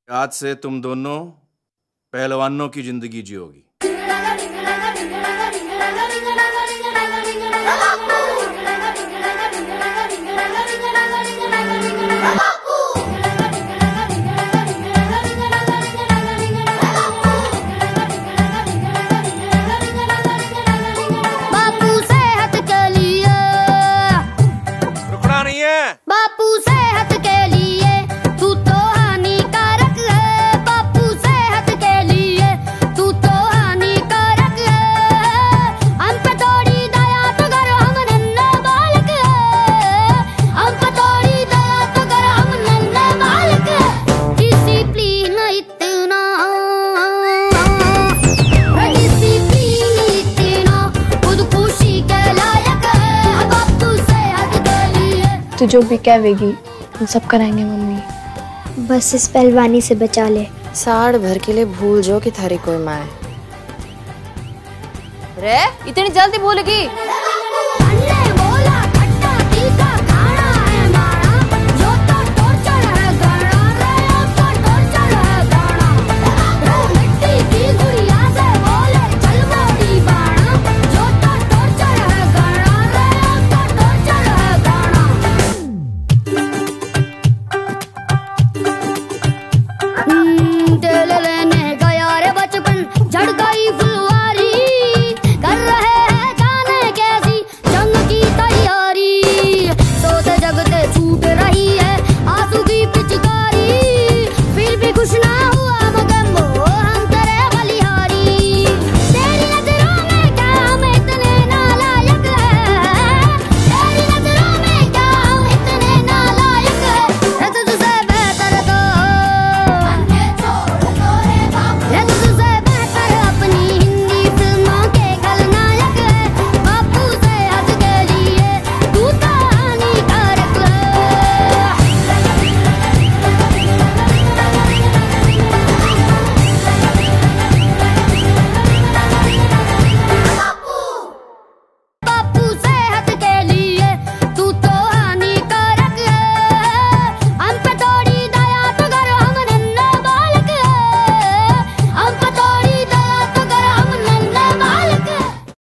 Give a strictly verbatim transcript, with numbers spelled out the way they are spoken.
आज से तुम दोनों पहलवानों की जिंदगी जियोगी। बापू सेहत के लिए, रुकना नहीं है। बापू सेहत के लिए तू तो हानिकारक है। बापू सेहत के लिए तू तो हानिकारक है। हम पे थोड़ी दया तो कर, हम नन्हे बालक है। हम पे थोड़ी दया तो कर, हम नन्हे बालक है। डिसिप्लिन इतना, डिसिप्लिन इतना खुद खुशी के लायक है। बापू सेहत के लिए तू जो भी कहेगी हम सब कराएंगे मम्मी। बस इस पहलवानी से बचा ले। साड़ भर के लिए भूल जो कि थारी कोई माँ है। रे इतनी जल्दी भूल गई?